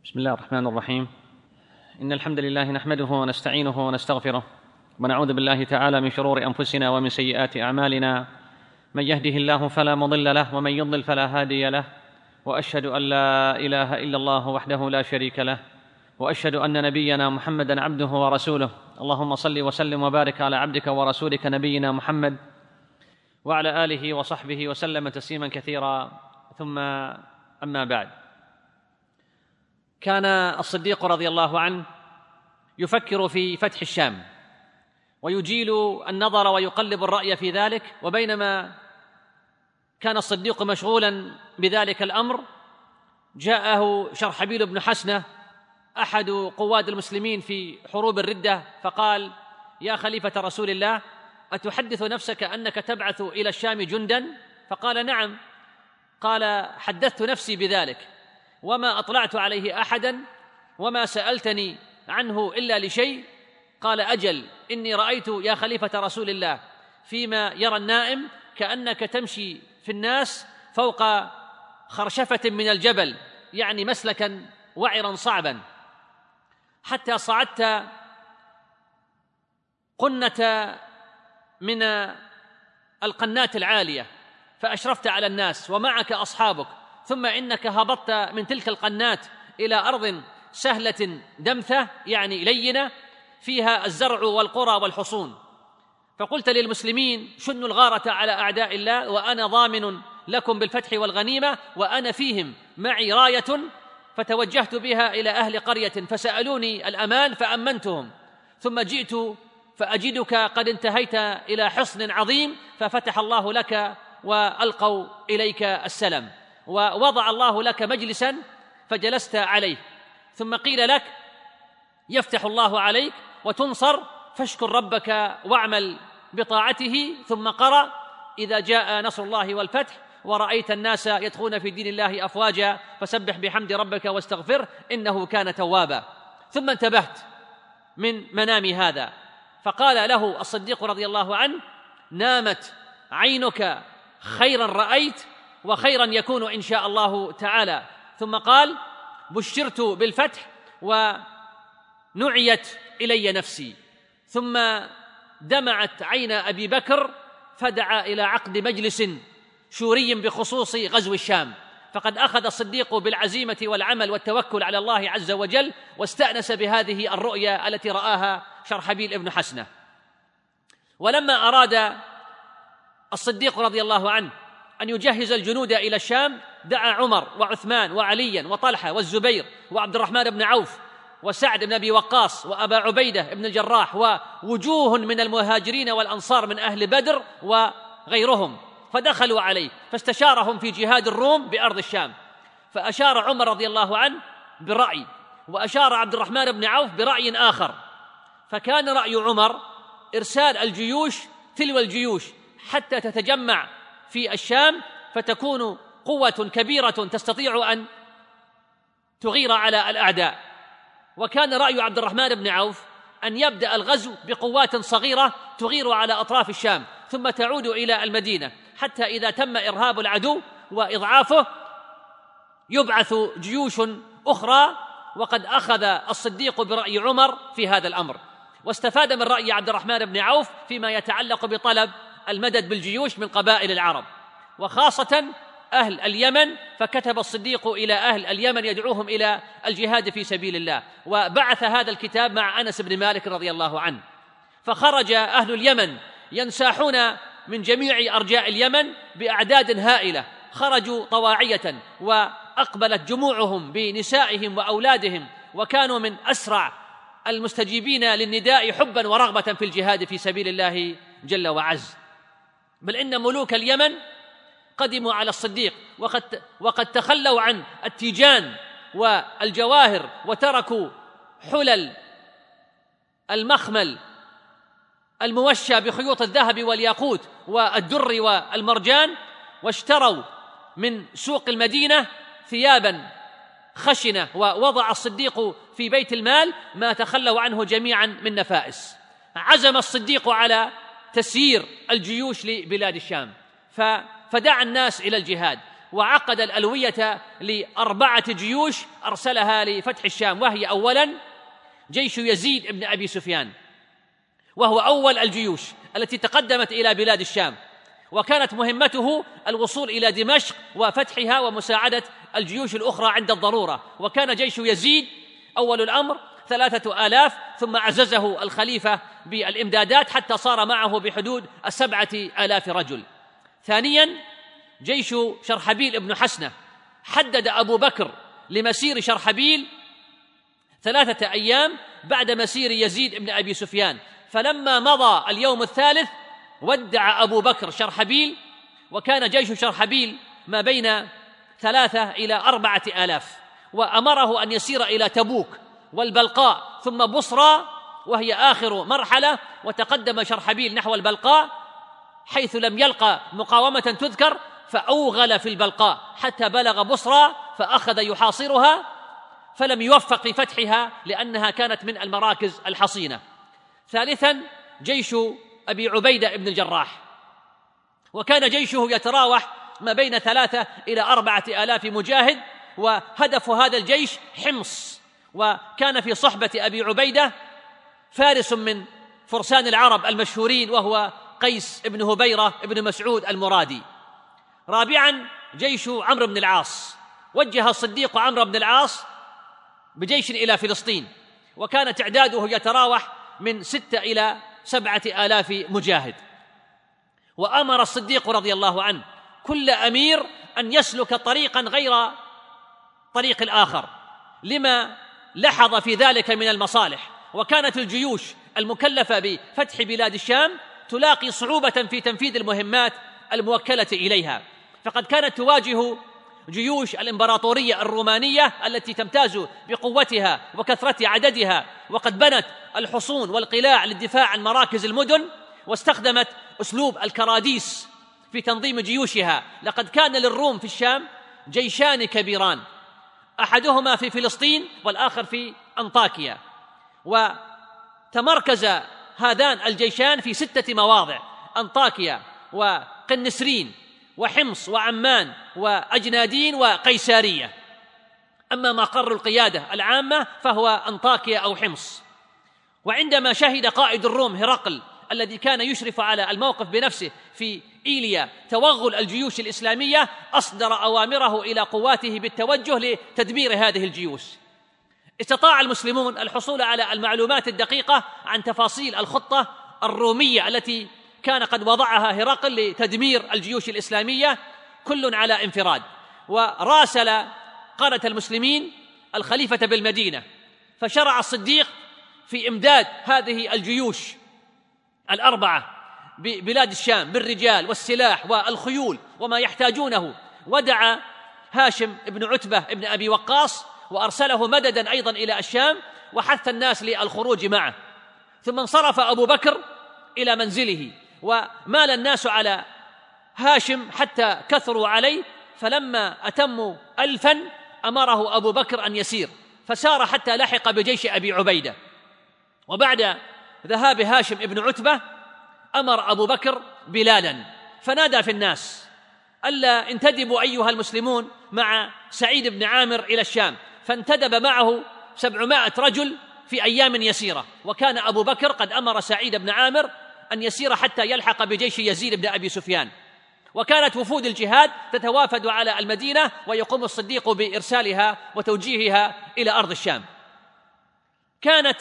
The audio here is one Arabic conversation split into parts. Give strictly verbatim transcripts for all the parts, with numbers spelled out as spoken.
بسم الله الرحمن الرحيم. إن الحمد لله نحمده ونستعينه ونستغفره، ونعوذ بالله تعالى من شرور أنفسنا ومن سيئات أعمالنا. من يهده الله فلا مضل له، ومن يضلل فلا هادي له. وأشهد أن لا إله إلا الله وحده لا شريك له، وأشهد أن نبينا محمدًا عبده ورسوله. اللهم صل وسلم وبارك على عبدك ورسولك نبينا محمد وعلى آله وصحبه وسلم تسليما كثيرا. ثم أما بعد، كان الصديق رضي الله عنه يفكر في فتح الشام ويجيل النظر ويقلب الرأي في ذلك، وبينما كان الصديق مشغولا بذلك الأمر جاءه شرحبيل بن حسنة أحد قواد المسلمين في حروب الردة، فقال: يا خليفة رسول الله، أتحدث نفسك أنك تبعث إلى الشام جندا؟ فقال: نعم. قال: حدثت نفسي بذلك وما أطلعت عليه أحدا وما سألتني عنه إلا لشيء. قال: أجل، إني رأيت يا خليفة رسول الله فيما يرى النائم كأنك تمشي في الناس فوق خرشفة من الجبل، يعني مسلكا وعرا صعبا، حتى صعدت قنة من القنات العالية فأشرفت على الناس ومعك أصحابك، ثم إنك هبطت من تلك القنات إلى أرض سهلة دمثة، يعني لينة، فيها الزرع والقرى والحصون، فقلت للمسلمين: شنوا الغارة على أعداء الله وأنا ضامن لكم بالفتح والغنيمة، وأنا فيهم معي راية، فتوجهت بها إلى أهل قرية فسألوني الأمان فأمنتهم، ثم جئت فأجدك قد انتهيت إلى حصن عظيم ففتح الله لك وألقوا إليك السلام، ووضع الله لك مجلسا فجلست عليه، ثم قيل لك: يفتح الله عليك وتنصر، فاشكر ربك واعمل بطاعته. ثم قرأ: إذا جاء نصر الله والفتح ورأيت الناس يدخلون في دين الله أفواجا فسبح بحمد ربك واستغفره إنه كان توابا. ثم انتبهت من منامي هذا، فقال له الصديق رضي الله عنه: نامت عينك، خيرا رأيت وخيرا يكون إن شاء الله تعالى. ثم قال: بشرت بالفتح ونعيت إلي نفسي. ثم دمعت عين أبي بكر فدعا إلى عقد مجلس شوري بخصوص غزو الشام، فقد أخذ الصديق بالعزيمة والعمل والتوكل على الله عز وجل، واستأنس بهذه الرؤيا التي رآها شرحبيل ابن حسنة. ولما أراد الصديق رضي الله عنه أن يجهز الجنود إلى الشام دعا عمر وعثمان وعليا وطلحة والزبير وعبد الرحمن بن عوف وسعد بن أبي وقاص وأبا عبيدة بن الجراح ووجوه من المهاجرين والأنصار من أهل بدر وغيرهم، فدخلوا عليه فاستشارهم في جهاد الروم بأرض الشام، فأشار عمر رضي الله عنه برأي، وأشار عبد الرحمن بن عوف برأي آخر، فكان رأي عمر إرسال الجيوش تلو الجيوش حتى تتجمع في الشام فتكون قوة كبيرة تستطيع أن تغير على الأعداء. وكان رأي عبد الرحمن بن عوف أن يبدأ الغزو بقوات صغيرة تغير على أطراف الشام ثم تعود إلى المدينة، حتى إذا تم إرهاب العدو وإضعافه يبعث جيوش أخرى. وقد أخذ الصديق برأي عمر في هذا الأمر، واستفاد من رأي عبد الرحمن بن عوف فيما يتعلق بطلب المدد بالجيوش من قبائل العرب وخاصة أهل اليمن، فكتب الصديق إلى أهل اليمن يدعوهم إلى الجهاد في سبيل الله، وبعث هذا الكتاب مع أنس بن مالك رضي الله عنه. فخرج أهل اليمن ينساحون من جميع أرجاء اليمن بأعداد هائلة، خرجوا طواعية وأقبلت جموعهم بنسائهم وأولادهم، وكانوا من أسرع المستجيبين للنداء حبا ورغبة في الجهاد في سبيل الله جل وعز. بل إن ملوك اليمن قدموا على الصديق وقد, وقد تخلوا عن التيجان والجواهر وتركوا حلل المخمل الموشى بخيوط الذهب والياقوت والدر والمرجان، واشتروا من سوق المدينة ثيابا خشنة، ووضع الصديق في بيت المال ما تخلوا عنه جميعا من نفائس. عزم الصديق على تسيير الجيوش لبلاد الشام فدعا الناس إلى الجهاد، وعقد الألوية لأربعة جيوش أرسلها لفتح الشام، وهي أولاً جيش يزيد بن أبي سفيان، وهو أول الجيوش التي تقدمت إلى بلاد الشام، وكانت مهمته الوصول إلى دمشق وفتحها ومساعدة الجيوش الأخرى عند الضرورة. وكان جيش يزيد أول الأمر ثلاثة آلاف، ثم عززه الخليفة بالإمدادات حتى صار معه بحدود السبعة آلاف رجل. ثانياً جيش شرحبيل بن حسنة، حدد أبو بكر لمسير شرحبيل ثلاثة أيام بعد مسير يزيد بن أبي سفيان، فلما مضى اليوم الثالث ودع أبو بكر شرحبيل، وكان جيش شرحبيل ما بين ثلاثة إلى أربعة آلاف، وأمره أن يسير إلى تبوك والبلقاء ثم بصرى وهي آخر مرحلة، وتقدم شرحبيل نحو البلقاء حيث لم يلقى مقاومة تذكر، فأوغل في البلقاء حتى بلغ بصرى فأخذ يحاصرها، فلم يوفق في فتحها لأنها كانت من المراكز الحصينة. ثالثاً جيش أبي عبيدة بن الجراح، وكان جيشه يتراوح ما بين ثلاثة إلى أربعة آلاف مجاهد، وهدف هذا الجيش حمص، وكان في صحبة أبي عبيدة فارس من فرسان العرب المشهورين وهو قيس بن هبيرة بن مسعود المرادي. رابعاً جيش عمرو بن العاص، وجه الصديق عمرو بن العاص بجيش إلى فلسطين، وكان تعداده يتراوح من ستة إلى سبعة آلاف مجاهد. وأمر الصديق رضي الله عنه كل أمير أن يسلك طريقاً غير طريق الآخر لما لحظ في ذلك من المصالح. وكانت الجيوش المكلفة بفتح بلاد الشام تلاقي صعوبة في تنفيذ المهمات الموكلة إليها، فقد كانت تواجه جيوش الإمبراطورية الرومانية التي تمتاز بقوتها وكثرة عددها، وقد بنت الحصون والقلاع للدفاع عن مراكز المدن، واستخدمت أسلوب الكراديس في تنظيم جيوشها. لقد كان للروم في الشام جيشان كبيران، أحدهما في فلسطين والآخر في أنطاكيا، وتمركز هذان الجيشان في ستة مواضع: أنطاكيا وقنسرين وحمص وعمان وأجنادين وقيسارية. أما مقر القيادة العامة فهو أنطاكيا أو حمص. وعندما شهد قائد الروم هرقل الذي كان يشرف على الموقف بنفسه في إيليا توغل الجيوش الإسلامية، أصدر أوامره إلى قواته بالتوجه لتدمير هذه الجيوش. استطاع المسلمون الحصول على المعلومات الدقيقة عن تفاصيل الخطة الرومية التي كان قد وضعها هرقل لتدمير الجيوش الإسلامية كل على انفراد، وراسل قادة المسلمين الخليفة بالمدينة، فشرع الصديق في إمداد هذه الجيوش الأربعة ببلاد الشام بالرجال والسلاح والخيول وما يحتاجونه، ودعا هاشم بن عتبة بن أبي وقاص وأرسله مددا أيضا إلى الشام، وحث الناس للخروج معه. ثم انصرف أبو بكر إلى منزله، ومال الناس على هاشم حتى كثروا عليه، فلما أتموا ألفا أمره أبو بكر أن يسير، فسار حتى لحق بجيش أبي عبيدة. وبعد ذهاب هاشم بن عتبة أمر أبو بكر بلالا فنادى في الناس: ألا انتدبوا أيها المسلمون مع سعيد بن عامر إلى الشام. فانتدب معه سبعمائة رجل في أيام يسيرة، وكان أبو بكر قد أمر سعيد بن عامر أن يسير حتى يلحق بجيش يزيد بن أبي سفيان. وكانت وفود الجهاد تتوافد على المدينة، ويقوم الصديق بإرسالها وتوجيهها إلى أرض الشام. كانت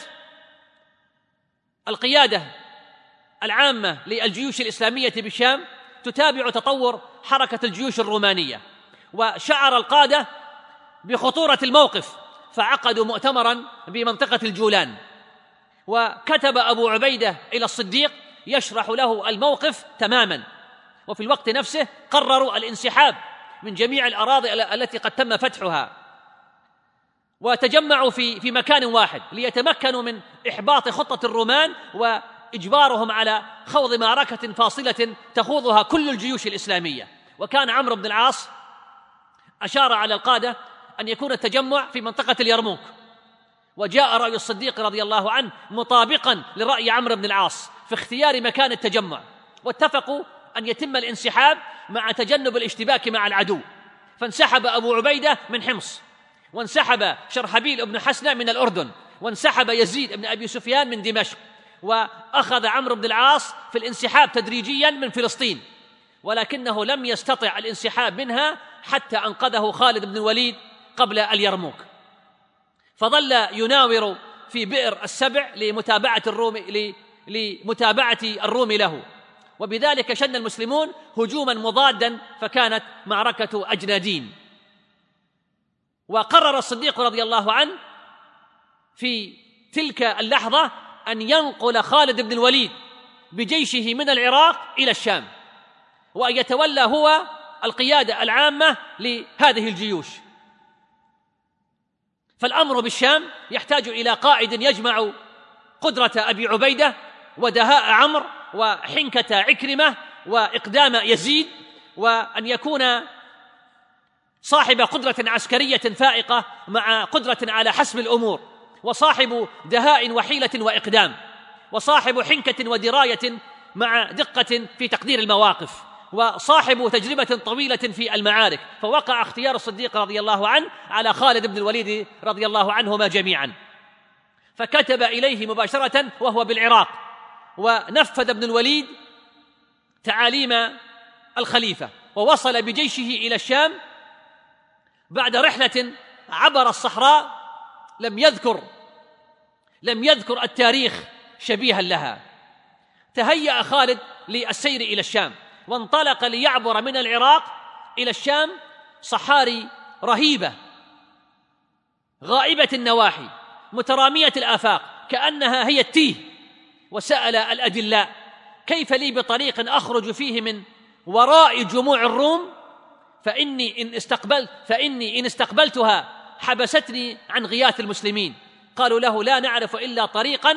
القيادة العامة للجيوش الإسلامية بالشام تتابع تطور حركة الجيوش الرومانية، وشعر القادة بخطورة الموقف فعقدوا مؤتمرا بمنطقة الجولان، وكتب أبو عبيدة إلى الصديق يشرح له الموقف تماما، وفي الوقت نفسه قرروا الانسحاب من جميع الأراضي التي قد تم فتحها، وتجمعوا في في مكان واحد ليتمكنوا من إحباط خطة الرومان وإجبارهم على خوض معركة فاصلة تخوضها كل الجيوش الإسلامية. وكان عمرو بن العاص أشار على القادة أن يكون التجمع في منطقة اليرموك، وجاء رأي الصديق رضي الله عنه مطابقا لرأي عمرو بن العاص في اختيار مكان التجمع، واتفقوا أن يتم الانسحاب مع تجنب الاشتباك مع العدو. فانسحب أبو عبيدة من حمص، وانسحب شرحبيل بن حسنة من الأردن، وانسحب يزيد بن أبي سفيان من دمشق، وأخذ عمرو بن العاص في الانسحاب تدريجيا من فلسطين، ولكنه لم يستطع الانسحاب منها حتى أنقذه خالد بن الوليد قبل اليرموك، فظل يناور في بئر السبع لمتابعة الروم لمتابعة الروم له، وبذلك شن المسلمون هجوما مضادا، فكانت معركة أجنادين. وقرر الصديق رضي الله عنه في تلك اللحظة أن ينقل خالد بن الوليد بجيشه من العراق إلى الشام، وأن يتولى هو القيادة العامة لهذه الجيوش. فالأمر بالشام يحتاج إلى قائد يجمع قدرة أبي عبيدة ودهاء عمرو وحنكة عكرمة وإقدام يزيد، وأن يكون صاحب قدرة عسكرية فائقة مع قدرة على حسم الأمور، وصاحب دهاء وحيلة وإقدام، وصاحب حنكة ودراية مع دقة في تقدير المواقف، وصاحب تجربة طويلة في المعارك. فوقع اختيار الصديق رضي الله عنه على خالد بن الوليد رضي الله عنهما جميعا، فكتب إليه مباشرة وهو بالعراق، ونفذ ابن الوليد تعاليم الخليفة، ووصل بجيشه إلى الشام بعد رحلة عبر الصحراء لم يذكر لم يذكر التاريخ شبيها لها. تهيأ خالد للسير إلى الشام، وانطلق ليعبر من العراق إلى الشام صحاري رهيبة غائبة النواحي مترامية الآفاق كأنها هي التيه، وسأل الأدلاء: كيف لي بطريق أخرج فيه من وراء جموع الروم فإني إن استقبلت فإني إن استقبلتها حبستني عن غياث المسلمين؟ قالوا له: لا نعرف إلا طريقا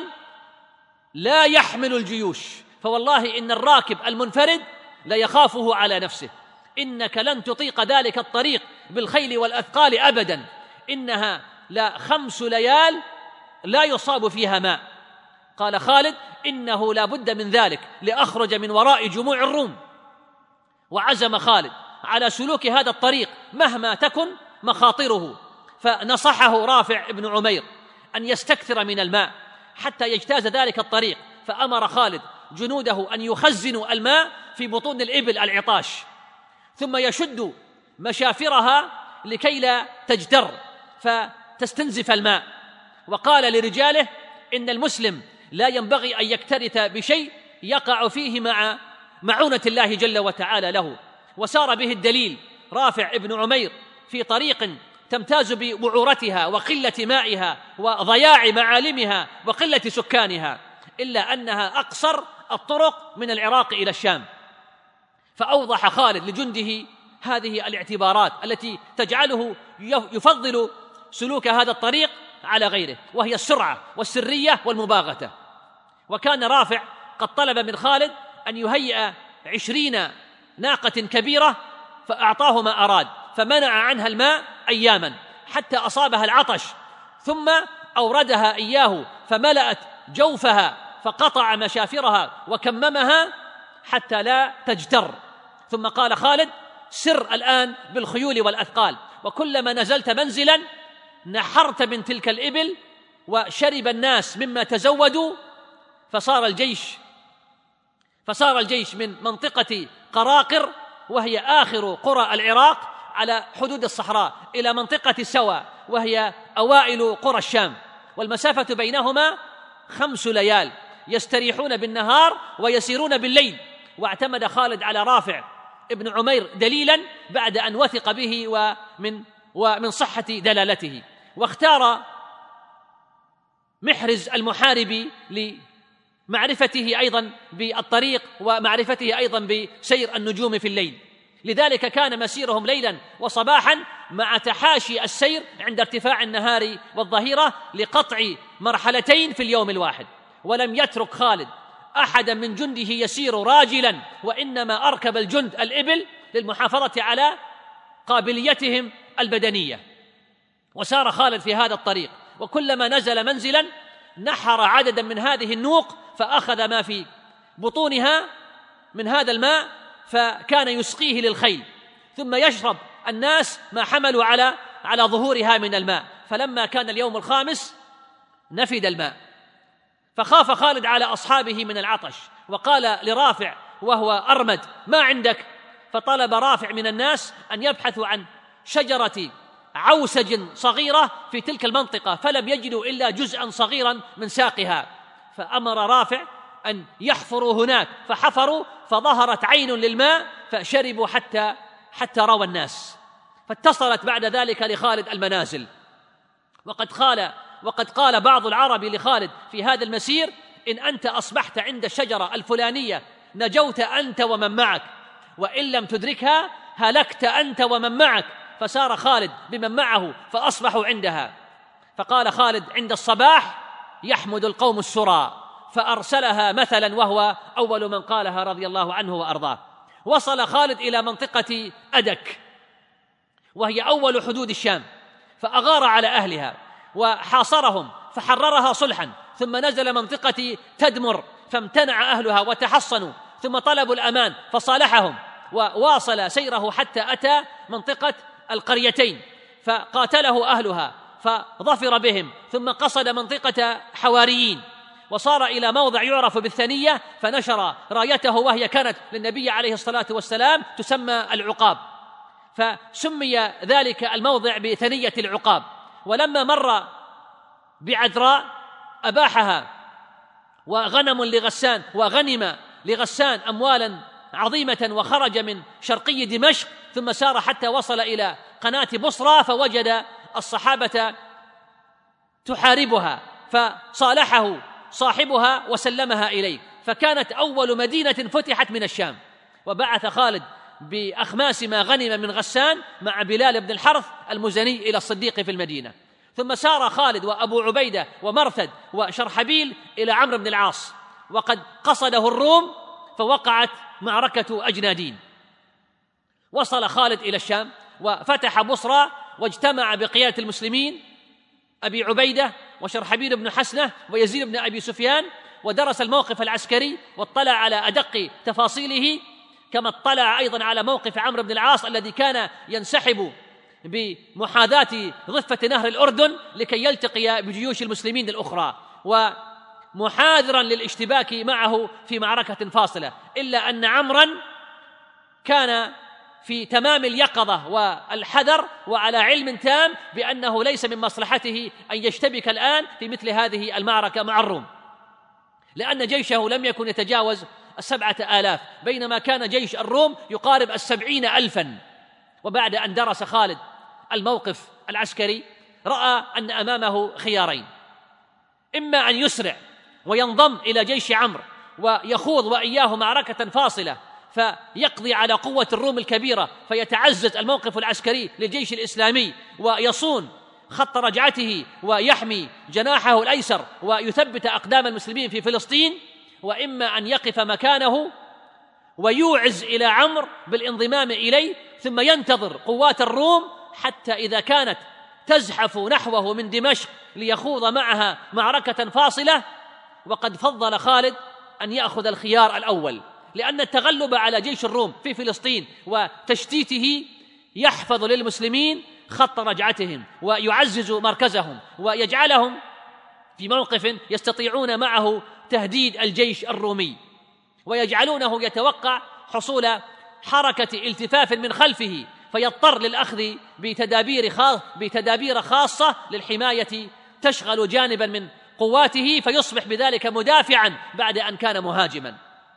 لا يحمل الجيوش، فوالله إن الراكب المنفرد لا يخافه على نفسه، إنك لن تطيق ذلك الطريق بالخيل والأثقال أبدا، إنها لا خمس ليال لا يصاب فيها ماء. قال خالد: إنه لا بد من ذلك لأخرج من وراء جموع الروم. وعزم خالد على سلوك هذا الطريق مهما تكن مخاطره، فنصحه رافع بن عمير أن يستكثر من الماء حتى يجتاز ذلك الطريق، فأمر خالد جنوده أن يخزنوا الماء في بطون الإبل العطاش، ثم يشد مشافرها لكي لا تجتر فتستنزف الماء. وقال لرجاله: إن المسلم لا ينبغي أن يكترث بشيء يقع فيه مع معونة الله جل وتعالى له. وسار به الدليل رافع بن عمير في طريق تمتاز بوعورتها وقلة مائها وضياع معالمها وقلة سكانها، إلا أنها أقصر الطرق من العراق إلى الشام. فأوضح خالد لجنده هذه الاعتبارات التي تجعله يفضل سلوك هذا الطريق على غيره، وهي السرعة والسرية والمباغتة. وكان رافع قد طلب من خالد أن يهيئ عشرين ناقة كبيرة، فأعطاه ما أراد، فمنع عنها الماء أياما حتى أصابها العطش، ثم أوردها إياه فملأت جوفها فقطع مشافرها وكممها حتى لا تجتر. ثم قال خالد: سر الآن بالخيول والأثقال، وكلما نزلت منزلا نحرت من تلك الإبل وشرب الناس مما تزودوا، فصار الجيش فصار الجيش من منطقة قراقر وهي آخر قرى العراق على حدود الصحراء إلى منطقة سوى وهي أوائل قرى الشام، والمسافة بينهما خمس ليال، يستريحون بالنهار ويسيرون بالليل. واعتمد خالد على رافع ابن عمير دليلا بعد أن وثق به ومن, ومن صحة دلالته، واختار محرز المحارب لمعرفته أيضا بالطريق ومعرفته أيضا بسير النجوم في الليل. لذلك كان مسيرهم ليلا وصباحا مع تحاشي السير عند ارتفاع النهار والظهيرة لقطع مرحلتين في اليوم الواحد. ولم يترك خالد أحدا من جنده يسير راجلا، وإنما أركب الجند الإبل للمحافظة على قابليتهم البدنية. وسار خالد في هذا الطريق، وكلما نزل منزلا نحر عددا من هذه النوق فأخذ ما في بطونها من هذا الماء فكان يسقيه للخيل، ثم يشرب الناس ما حملوا على على ظهورها من الماء. فلما كان اليوم الخامس نفد الماء، فخاف خالد على أصحابه من العطش، وقال لرافع وهو أرمد: ما عندك؟ فطلب رافع من الناس أن يبحثوا عن شجرة عوسج صغيرة في تلك المنطقة، فلم يجدوا إلا جزءا صغيرا من ساقها، فأمر رافع أن يحفروا هناك، فحفروا فظهرت عين للماء فشربوا حتى حتى روى الناس. فاتصلت بعد ذلك لخالد المنازل. وقد قال وقد قال بعض العرب لخالد في هذا المسير: إن أنت أصبحت عند الشجرة الفلانية نجوت أنت ومن معك، وإن لم تدركها هلكت أنت ومن معك. فسار خالد بمن معه فأصبحوا عندها. فقال خالد عند الصباح: يحمد القوم السرى، فأرسلها مثلا، وهو أول من قالها رضي الله عنه وأرضاه. وصل خالد إلى منطقة أدك، وهي أول حدود الشام، فأغار على أهلها وحاصرهم فحررها صلحا، ثم نزل منطقة تدمر فامتنع أهلها وتحصنوا، ثم طلبوا الأمان فصالحهم، وواصل سيره حتى أتى منطقة القريتين فقاتله أهلها فظفر بهم، ثم قصد منطقة حواريين وصار إلى موضع يعرف بالثنية، فنشر رايته وهي كانت للنبي عليه الصلاة والسلام تسمى العقاب، فسمي ذلك الموضع بثنية العقاب. ولما مر بعذراء أباحها، وغنم لغسان وغنم لغسان أموالا عظيمة، وخرج من شرقي دمشق ثم سار حتى وصل إلى قناة بصرى، فوجد الصحابة تحاربها فصالحه صاحبها وسلمها إليه، فكانت أول مدينة فتحت من الشام. وبعث خالد بأخماس ما غنم من غسان مع بلال بن الحرث المزني إلى الصديق في المدينة. ثم سار خالد وأبو عبيدة ومرثد وشرحبيل إلى عمرو بن العاص، وقد قصده الروم فوقعت معركة أجنادين. وصل خالد إلى الشام وفتح بصرى، واجتمع بقيادة المسلمين أبي عبيدة وشرحبيل بن حسنة ويزيد بن أبي سفيان، ودرس الموقف العسكري واطلع على أدق تفاصيله، كما اطلع أيضا على موقف عمرو بن العاص الذي كان ينسحب بمحاذاة ضفة نهر الأردن لكي يلتقي بجيوش المسلمين الأخرى، ومحاذرا للاشتباك معه في معركة فاصلة، إلا أن عمرا كان في تمام اليقظة والحذر وعلى علم تام بأنه ليس من مصلحته أن يشتبك الآن في مثل هذه المعركة مع الروم، لأن جيشه لم يكن يتجاوز السبعة آلاف، بينما كان جيش الروم يقارب السبعين ألفا. وبعد أن درس خالد الموقف العسكري رأى أن أمامه خيارين: إما أن يسرع وينضم إلى جيش عمرو ويخوض وإياه معركة فاصلة فيقضي على قوة الروم الكبيرة، فيتعزز الموقف العسكري للجيش الإسلامي ويصون خط رجعته ويحمي جناحه الأيسر ويثبت أقدام المسلمين في فلسطين، وإما أن يقف مكانه ويوعز إلى عمرو بالانضمام إليه، ثم ينتظر قوات الروم حتى إذا كانت تزحف نحوه من دمشق ليخوض معها معركة فاصلة. وقد فضل خالد أن يأخذ الخيار الأول، لأن التغلب على جيش الروم في فلسطين وتشتيته يحفظ للمسلمين خط رجعتهم ويعزز مركزهم ويجعلهم في موقف يستطيعون معه تهديد الجيش الرومي، ويجعلونه يتوقع حصول حركة التفاف من خلفه فيضطر للأخذ بتدابير خاص بتدابير خاصة للحماية تشغل جانبا من قواته، فيصبح بذلك مدافعا بعد أن كان مهاجما.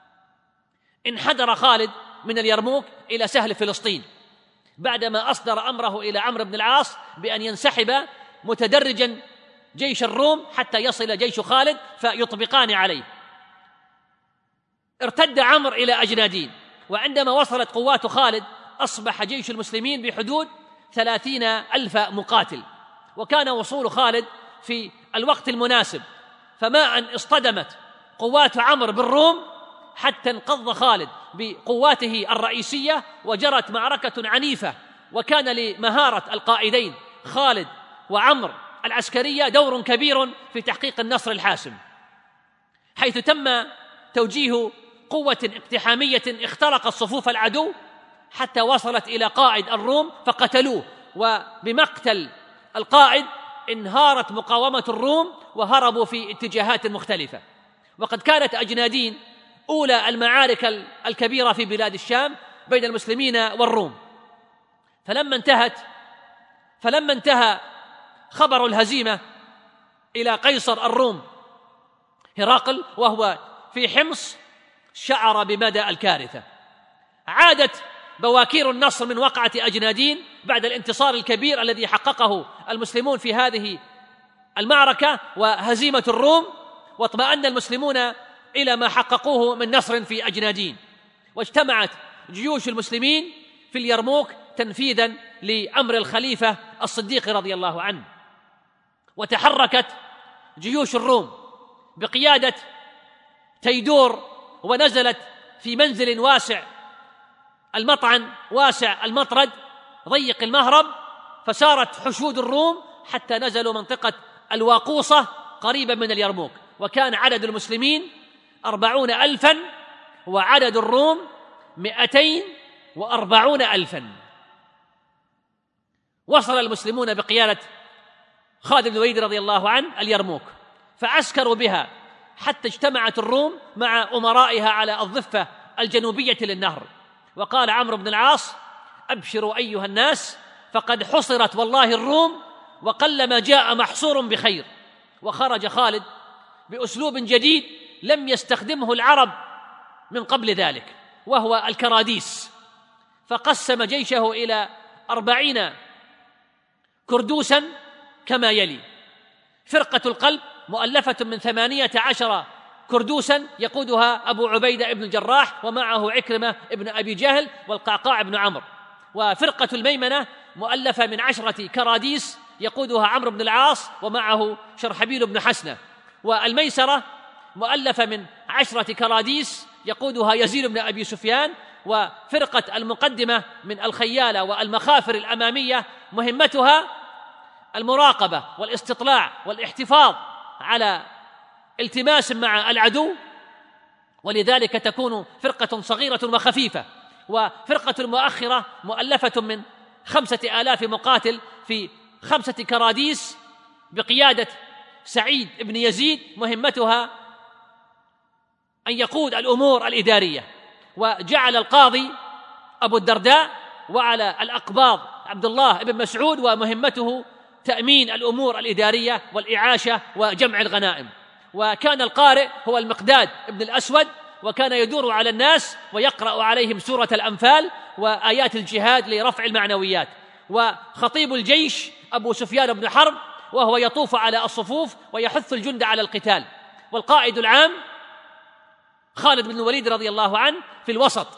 انحدر خالد من اليرموك إلى سهل فلسطين بعدما أصدر أمره إلى عمرو بن العاص بأن ينسحب متدرجا جيش الروم حتى يصل جيش خالد فيطبقان عليه. ارتد عمرو إلى أجنادين، وعندما وصلت قوات خالد أصبح جيش المسلمين بحدود ثلاثين ألف مقاتل، وكان وصول خالد في الوقت المناسب، فما أن اصطدمت قوات عمرو بالروم حتى انقض خالد بقواته الرئيسية وجرت معركة عنيفة، وكان لمهارة القائدين خالد وعمرو العسكرية دور كبير في تحقيق النصر الحاسم، حيث تم توجيه قوة اقتحامية اخترقت صفوف العدو حتى وصلت إلى قائد الروم فقتلوه، وبمقتل القائد انهارت مقاومة الروم وهربوا في اتجاهات مختلفة. وقد كانت أجنادين أولى المعارك الكبيرة في بلاد الشام بين المسلمين والروم. فلما انتهت فلما انتهى خبر الهزيمة إلى قيصر الروم هرقل وهو في حمص، شعر بمدى الكارثة. عادت بواكير النصر من وقعة أجنادين بعد الانتصار الكبير الذي حققه المسلمون في هذه المعركة وهزيمة الروم، واطمأن المسلمون إلى ما حققوه من نصر في أجنادين، واجتمعت جيوش المسلمين في اليرموك تنفيذا لأمر الخليفة الصديق رضي الله عنه. وتحركت جيوش الروم بقيادة تيدور، ونزلت في منزل واسع المطعن واسع المطرد ضيق المهرب، فسارت حشود الروم حتى نزلوا منطقة الواقوصة قريبا من اليرموك، وكان عدد المسلمين أربعون ألفا وعدد الروم مئتين وأربعون ألفا. وصل المسلمون بقيادة خالد بن الوليد رضي الله عنه اليرموك، فعسكروا بها حتى اجتمعت الروم مع أمرائها على الضفة الجنوبية للنهر. وقال عمرو بن العاص: أبشروا أيها الناس فقد حصرت والله الروم، وقلما جاء محصور بخير. وخرج خالد بأسلوب جديد لم يستخدمه العرب من قبل ذلك، وهو الكراديس، فقسم جيشه إلى أربعين كردوسا كما يلي: فرقة القلب مؤلفة من ثمانية عشر كردوسا يقودها أبو عبيدة ابن الجراح ومعه عكرمة ابن أبي جهل والقعقاع بن عمرو. وفرقة الميمنة مؤلفة من عشرة كراديس يقودها عمرو بن العاص ومعه شرحبيل بن حسنة. والميسرة مؤلفة من عشرة كراديس يقودها يزيد بن أبي سفيان. وفرقة المقدمة من الخيالة والمخافر الأمامية مهمتها المراقبة والاستطلاع والاحتفاظ على التماس مع العدو، ولذلك تكون فرقة صغيرة وخفيفة. وفرقة المؤخرة مؤلفة من خمسة آلاف مقاتل في خمسة كراديس بقيادة سعيد بن يزيد، مهمتها أن يقود الأمور الإدارية. وجعل القاضي أبو الدرداء وعلى الأقباض عبد الله بن مسعود، ومهمته تأمين الأمور الإدارية والإعاشة وجمع الغنائم. وكان القارئ هو المقداد بن الأسود، وكان يدور على الناس ويقرأ عليهم سورة الأنفال وآيات الجهاد لرفع المعنويات. وخطيب الجيش أبو سفيان بن حرب، وهو يطوف على الصفوف ويحث الجند على القتال. والقائد العام خالد بن الوليد رضي الله عنه في الوسط،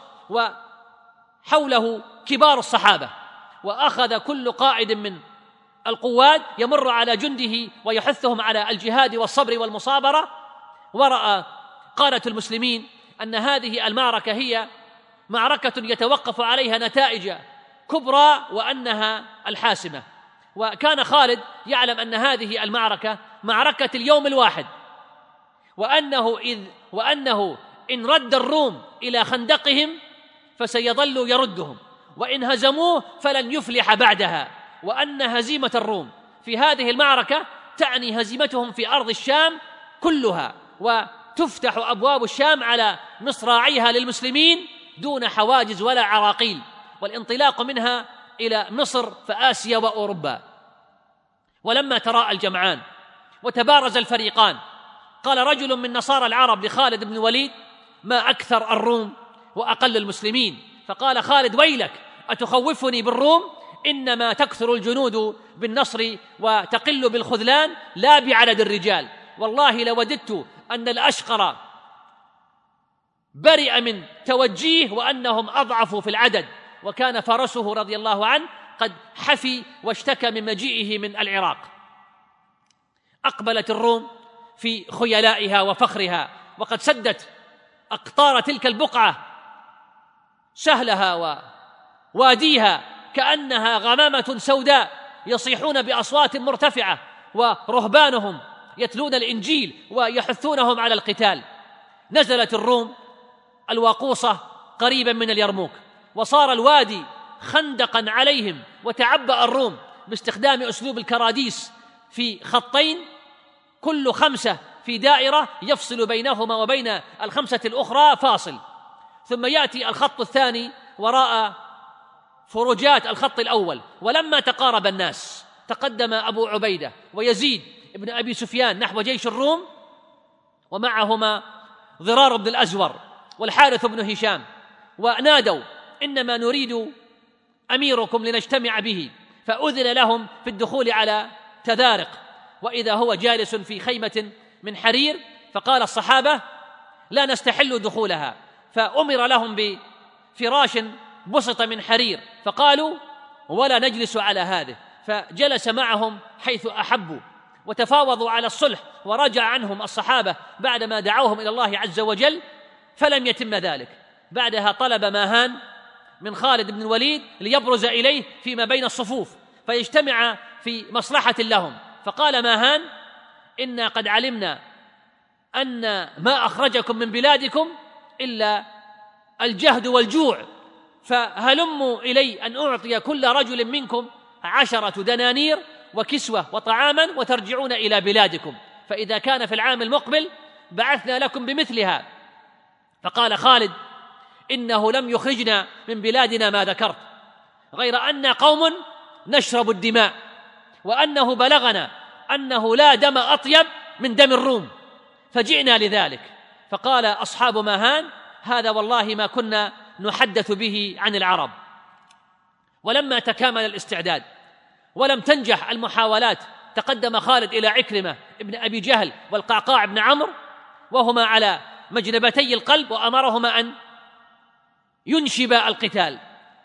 وحوله كبار الصحابة. وأخذ كل قائد من القواد يمر على جنده ويحثهم على الجهاد والصبر والمصابرة. ورأى قادة المسلمين أن هذه المعركة هي معركة يتوقف عليها نتائج كبرى وأنها الحاسمة. وكان خالد يعلم أن هذه المعركة معركة اليوم الواحد، وأنه إذ وأنه إن رد الروم إلى خندقهم فسيظل يردهم، وإن هزموه فلن يفلح بعدها، وأن هزيمة الروم في هذه المعركة تعني هزيمتهم في أرض الشام كلها، وتفتح أبواب الشام على مصراعيها للمسلمين دون حواجز ولا عراقيل، والانطلاق منها إلى مصر فآسيا وأوروبا. ولما تراءى الجمعان وتبارز الفريقان قال رجل من نصارى العرب لخالد بن الوليد: ما أكثر الروم وأقل المسلمين. فقال خالد: ويلك، أتخوفني بالروم؟ إنما تكثر الجنود بالنصر وتقل بالخذلان لا بعدد الرجال. والله لوددت أن الأشقر برئ من توجيه وأنهم أضعفوا في العدد. وكان فرسه رضي الله عنه قد حفي واشتكى من مجيئه من العراق. أقبلت الروم في خيلائها وفخرها، وقد سدت أقطار تلك البقعة سهلها وواديها كأنها غمامة سوداء، يصيحون بأصوات مرتفعة، ورهبانهم يتلون الإنجيل ويحثونهم على القتال. نزلت الروم الواقوصة قريبا من اليرموك، وصار الوادي خندقا عليهم، وتعبأ الروم باستخدام أسلوب الكراديس في خطين كل خمسة في دائرة يفصل بينهما وبين الخمسة الأخرى فاصل، ثم يأتي الخط الثاني وراء فروجات الخط الأول. ولما تقارب الناس تقدم أبو عبيدة ويزيد ابن أبي سفيان نحو جيش الروم، ومعهما ضرار بن الأزور والحارث بن هشام، ونادوا: إنما نريد أميركم لنجتمع به. فأذن لهم في الدخول على تذارق، وإذا هو جالس في خيمة من حرير، فقال الصحابة: لا نستحل دخولها، فأمر لهم بفراش بسط من حرير، فقالوا: ولا نجلس على هذه، فجلس معهم حيث أحبوا، وتفاوضوا على الصلح، ورجع عنهم الصحابة بعدما دعوهم إلى الله عز وجل، فلم يتم ذلك. بعدها طلب ماهان من خالد بن الوليد ليبرز إليه فيما بين الصفوف فيجتمع في مصلحة لهم، فقال ماهان: إنا قد علمنا أن ما أخرجكم من بلادكم إلا الجهد والجوع، فهلموا إلي أن أعطي كل رجل منكم عشرة دنانير وكسوة وطعاما وترجعون إلى بلادكم، فإذا كان في العام المقبل بعثنا لكم بمثلها. فقال خالد: إنه لم يخرجنا من بلادنا ما ذكرت، غير أن قوم نشرب الدماء، وأنه بلغنا أنه لا دم أطيب من دم الروم، فجئنا لذلك. فقال أصحاب ماهان: هذا والله ما كنا نحدث به عن العرب. ولما تكامل الاستعداد ولم تنجح المحاولات، تقدم خالد إلى عكرمة ابن أبي جهل والقعقاع بن عمرو وهما على مجنبتي القلب، وأمرهما أن ينشبا القتال،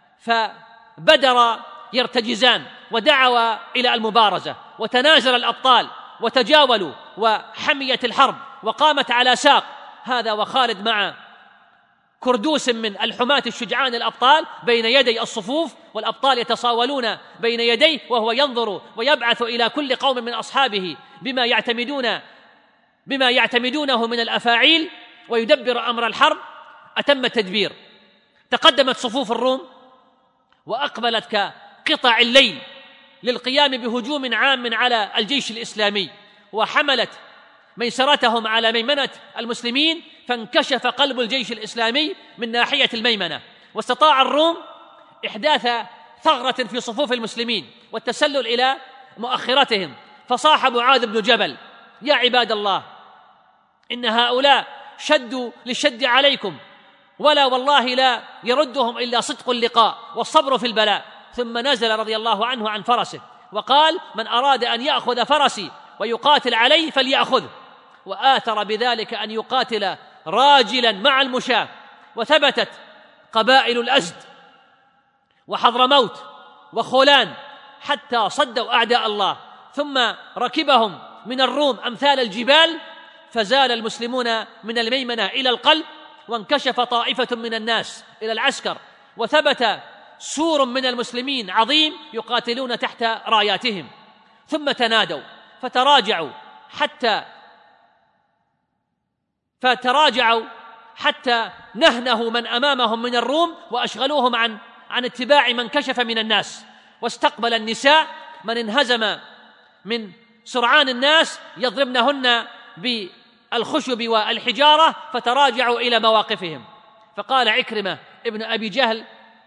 فبدر يرتجزان ودعوا إلى المبارزة، وتنازل الأبطال وتجاولوا، وحميت الحرب وقامت على ساق، هذا وخالد مع كردوس من الحماة الشجعان الأبطال بين يدي الصفوف، والأبطال يتصاولون بين يديه، وهو ينظر ويبعث إلى كل قوم من أصحابه بما يعتمدون بما يعتمدونه من الأفاعيل، ويدبر أمر الحرب أتم التدبير. تقدمت صفوف الروم وأقبلت كقطع الليل للقيام بهجوم عام على الجيش الإسلامي، وحملت ميسرتهم على ميمنة المسلمين، فانكشف قلب الجيش الإسلامي من ناحية الميمنة، واستطاع الروم إحداث ثغرة في صفوف المسلمين والتسلل إلى مؤخرتهم. فصاح معاذ بن جبل: يا عباد الله، إن هؤلاء شدوا للشد عليكم، ولا والله لا يردهم إلا صدق اللقاء والصبر في البلاء. ثم نزل رضي الله عنه عن فرسه وقال: من أراد أن يأخذ فرسي ويقاتل عليه فليأخذه، وآثر بذلك أن يقاتل راجلا مع المشاة. وثبتت قبائل الأزد وحضرموت وخولان حتى صدوا أعداء الله، ثم ركبهم من الروم أمثال الجبال، فزال المسلمون من الميمنة إلى القلب، وانكشف طائفة من الناس إلى العسكر، وثبت سور من المسلمين عظيم يقاتلون تحت راياتهم. ثم تنادوا فتراجعوا حتى فتراجعوا حتى نهنهوا من أمامهم من الروم، وأشغلوهم عن عن اتباع من كشف من الناس. واستقبل النساء من انهزم من سرعان الناس يضربنهن بالخشب والحجارة، فتراجعوا إلى مواقفهم. فقال عكرمة ابن أبي جهل: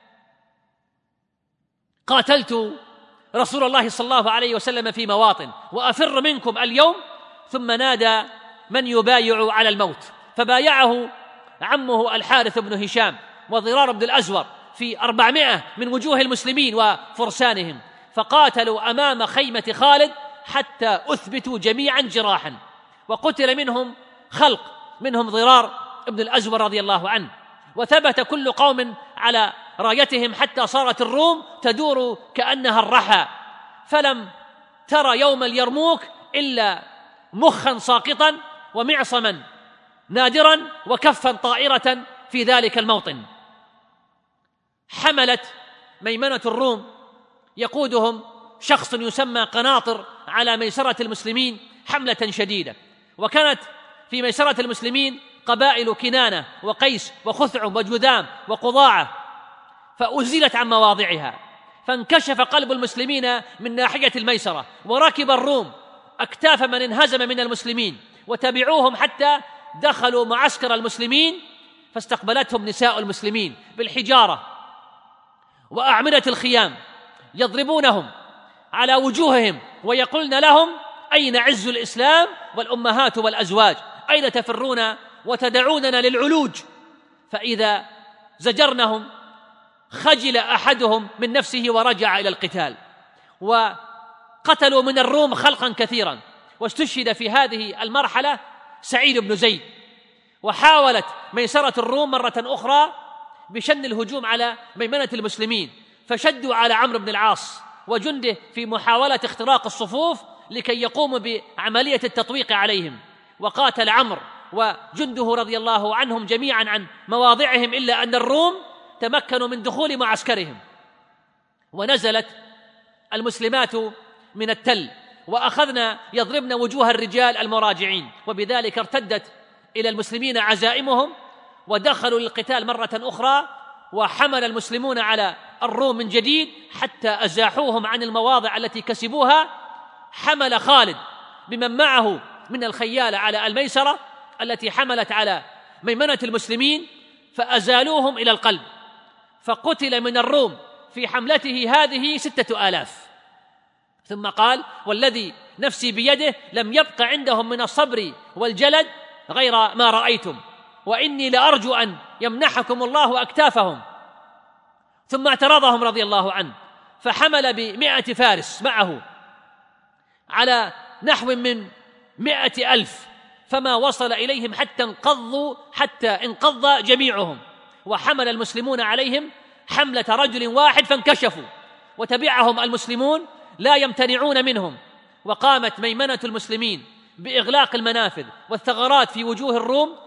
قاتلت رسول الله صلى الله عليه وسلم في مواطن، وأفر منكم اليوم. ثم نادى من يبايع على الموت، فبايعه عمه الحارث بن هشام وضرار بن الأزور في أربعمائة من وجوه المسلمين وفرسانهم، فقاتلوا أمام خيمة خالد حتى أثبتوا جميعا جراحا، وقتل منهم خلق، منهم ضرار بن الأزور رضي الله عنه. وثبت كل قوم على رايتهم حتى صارت الروم تدور كأنها الرحى، فلم ترى يوم اليرموك إلا مخا ساقطا ومعصما نادرا وكفا طائرة في ذلك الموطن. حملت ميمنة الروم يقودهم شخص يسمى قناطر على ميسرة المسلمين حملة شديدة، وكانت في ميسرة المسلمين قبائل كنانة وقيس وخثعم وجذام وقضاعة، فأزيلت عن مواضعها، فانكشف قلب المسلمين من ناحية الميسرة، وركب الروم أكتاف من انهزم من المسلمين وتبعوهم حتى دخلوا معسكر المسلمين، فاستقبلتهم نساء المسلمين بالحجارة وأعمدة الخيام، يضربونهم على وجوههم ويقولن لهم: أين عز الإسلام والأمهات والأزواج؟ أين تفرون وتدعوننا للعلوج؟ فإذا زجرنهم خجل أحدهم من نفسه ورجع إلى القتال، وقتلوا من الروم خلقا كثيرا. واستشهد في هذه المرحلة سعيد بن زيد. وحاولت ميسرة الروم مرة أخرى بشن الهجوم على ميمنة المسلمين، فشدوا على عمرو بن العاص وجنده في محاولة اختراق الصفوف لكي يقوموا بعملية التطويق عليهم، وقاتل عمرو وجنده رضي الله عنهم جميعا عن مواضعهم، إلا أن الروم تمكنوا من دخول معسكرهم، ونزلت المسلمات من التل وأخذنا يضربن وجوه الرجال المراجعين، وبذلك ارتدت إلى المسلمين عزائمهم ودخلوا للقتال مرة أخرى، وحمل المسلمون على الروم من جديد حتى أزاحوهم عن المواضع التي كسبوها. حمل خالد بمن معه من الخيالة على الميسرة التي حملت على ميمنة المسلمين، فأزالوهم إلى القلب، فقتل من الروم في حملته هذه ستة آلاف. ثم قال: والذي نفسي بيده لم يبق عندهم من الصبر والجلد غير ما رأيتم، وإني لأرجو أن يمنحكم الله أكتافهم. ثم اعترضهم رضي الله عنه، فحمل بمئة فارس معه على نحو من مئة ألف، فما وصل إليهم حتى انقضوا حتى انقض جميعهم، وحمل المسلمون عليهم حملة رجل واحد فانكشفوا، وتبعهم المسلمون لا يمتنعون منهم. وقامت ميمنة المسلمين بإغلاق المنافذ والثغرات في وجوه الروم،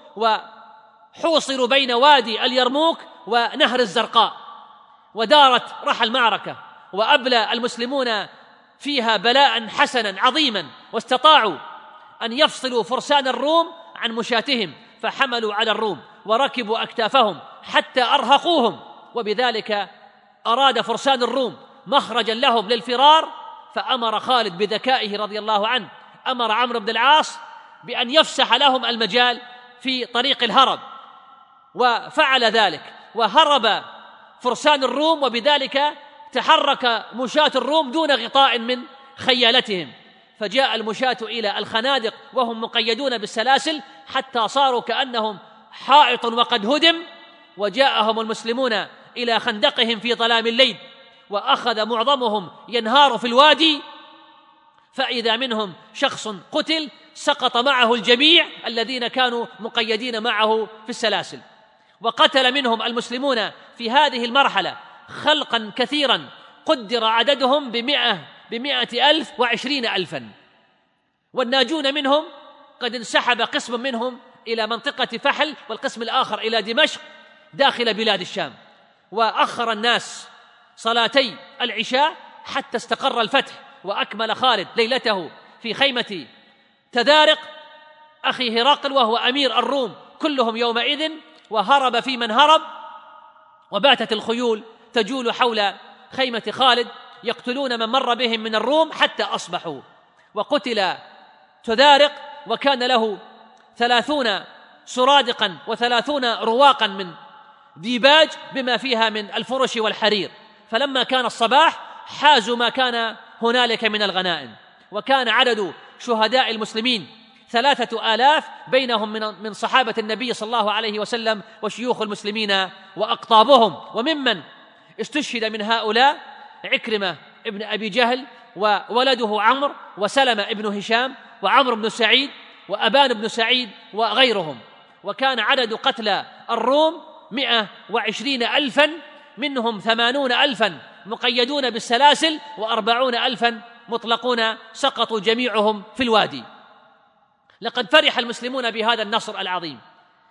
وحوصروا بين وادي اليرموك ونهر الزرقاء، ودارت رحى المعركة، وأبلى المسلمون فيها بلاء حسنا عظيما، واستطاعوا أن يفصلوا فرسان الروم عن مشاتهم، فحملوا على الروم وركبوا أكتافهم حتى أرهقوهم، وبذلك أراد فرسان الروم مخرجا لهم للفرار، فأمر خالد بذكائه رضي الله عنه، أمر عمرو بن العاص بأن يفسح لهم المجال في طريق الهرب، وفعل ذلك، وهرب فرسان الروم، وبذلك تحرك مشاة الروم دون غطاء من خيالتهم، فجاء المشاة إلى الخنادق وهم مقيدون بالسلاسل حتى صاروا كأنهم حائط وقد هدم، وجاءهم المسلمون إلى خندقهم في ظلام الليل، وأخذ معظمهم ينهار في الوادي، فإذا منهم شخص قتل سقط معه الجميع الذين كانوا مقيدين معه في السلاسل. وقتل منهم المسلمون في هذه المرحلة خلقا كثيرا قدر عددهم بمئة بمئة ألف وعشرين ألفا، والناجون منهم قد انسحب قسم منهم إلى منطقة فحل، والقسم الآخر إلى دمشق داخل بلاد الشام. وأخر الناس صلاتي العشاء حتى استقر الفتح، وأكمل خالد ليلته في خيمة تذارق أخي هرقل وهو أمير الروم كلهم يومئذ، وهرب في من هرب، وباتت الخيول تجول حول خيمة خالد يقتلون من مر بهم من الروم حتى أصبحوا. وقتل تذارق وكان له ثلاثون سرادقا وثلاثون رواقا من ديباج بما فيها من الفرش والحرير، فلما كان الصباح حازوا ما كان هنالك من الغنائم. وكان عدد شهداء المسلمين ثلاثة آلاف، بينهم من من صحابة النبي صلى الله عليه وسلم وشيوخ المسلمين وأقطابهم. وممن استشهد من هؤلاء عكرمة ابن أبي جهل وولده عمرو وسلمة ابن هشام وعمرو بن سعيد وأبان بن سعيد وغيرهم. وكان عدد قتلى الروم مئة وعشرين ألفا، منهم ثمانون ألفا مقيدون بالسلاسل وأربعون ألفا مطلقون سقطوا جميعهم في الوادي. لقد فرح المسلمون بهذا النصر العظيم،